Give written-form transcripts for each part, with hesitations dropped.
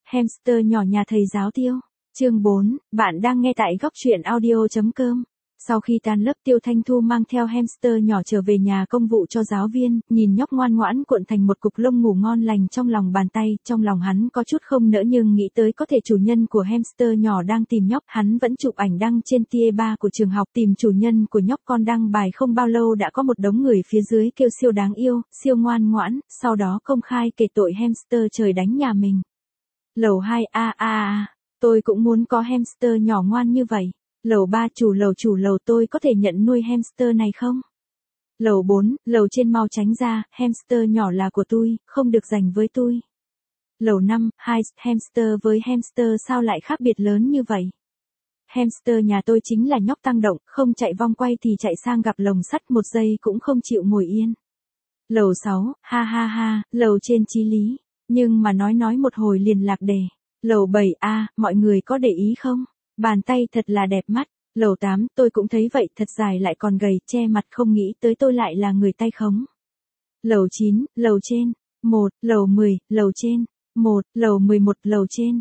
Hamster nhỏ nhà thầy giáo Tiêu. Chương 4, bạn đang nghe tại góc truyện audio.com. Sau khi tan lớp Tiêu Thanh Thu mang theo hamster nhỏ trở về nhà công vụ cho giáo viên, nhìn nhóc ngoan ngoãn cuộn thành một cục lông ngủ ngon lành trong lòng bàn tay, trong lòng hắn có chút không nỡ nhưng nghĩ tới có thể chủ nhân của hamster nhỏ đang tìm nhóc, hắn vẫn chụp ảnh đăng trên tia 3 của trường học tìm chủ nhân của nhóc. Con đăng bài không bao lâu đã có một đống người phía dưới kêu siêu đáng yêu, siêu ngoan ngoãn, sau đó công khai kể tội hamster trời đánh nhà mình. Lầu 2 tôi cũng muốn có hamster nhỏ ngoan như vậy. Lầu 3 chủ lầu tôi có thể nhận nuôi hamster này không? Lầu 4, lầu trên mau tránh ra, hamster nhỏ là của tôi, không được dành với tôi. Lầu 5, hamster với hamster sao lại khác biệt lớn như vậy? Hamster nhà tôi chính là nhóc tăng động, không chạy vòng quay thì chạy sang gặp lồng sắt một giây cũng không chịu ngồi yên. Lầu 6, lầu trên chí lý, nhưng mà nói một hồi liền lạc đề. Lầu 7 mọi người có để ý không? Bàn tay thật là đẹp mắt. Lầu 8, tôi cũng thấy vậy, thật dài lại còn gầy, che mặt, không nghĩ tới tôi lại là người tay khống. Lầu 9, lầu trên. 1, lầu 10, lầu trên. 1, lầu 11, lầu trên.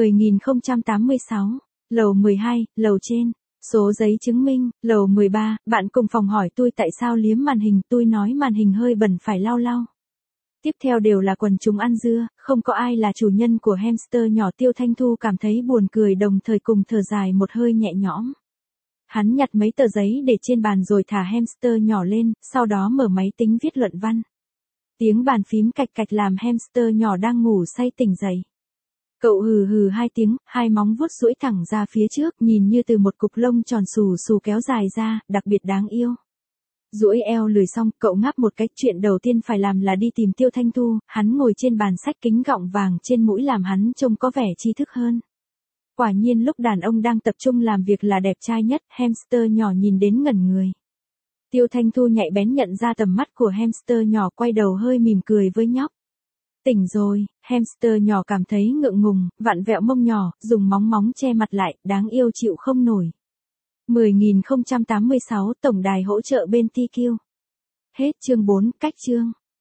10.086. Lầu 12, lầu trên. Số giấy chứng minh. Lầu 13, bạn cùng phòng hỏi tôi tại sao liếm màn hình, tôi nói màn hình hơi bẩn phải lau lau. Tiếp theo đều là quần chúng ăn dưa, không có ai là chủ nhân của hamster nhỏ. Tiêu Thanh Thu cảm thấy buồn cười đồng thời cùng thở dài một hơi nhẹ nhõm. Hắn nhặt mấy tờ giấy để trên bàn rồi thả hamster nhỏ lên, sau đó mở máy tính viết luận văn. Tiếng bàn phím cạch cạch làm hamster nhỏ đang ngủ say tỉnh dậy. Cậu hừ 2 tiếng, 2 móng vuốt duỗi thẳng ra phía trước, nhìn như từ một cục lông tròn xù xù kéo dài ra, đặc biệt đáng yêu. Duỗi eo lười xong, cậu ngáp một cái, chuyện đầu tiên phải làm là đi tìm Tiêu Thanh Thu, hắn ngồi trên bàn sách, kính gọng vàng trên mũi làm hắn trông có vẻ tri thức hơn. Quả nhiên lúc đàn ông đang tập trung làm việc là đẹp trai nhất, hamster nhỏ nhìn đến ngẩn người. Tiêu Thanh Thu nhạy bén nhận ra tầm mắt của hamster nhỏ, quay đầu hơi mỉm cười với nhóc. Tỉnh rồi, hamster nhỏ cảm thấy ngượng ngùng, vặn vẹo mông nhỏ, dùng móng che mặt lại, đáng yêu chịu không nổi. 10.086 tổng đài hỗ trợ bên TQ. Hết chương 4, cách chương.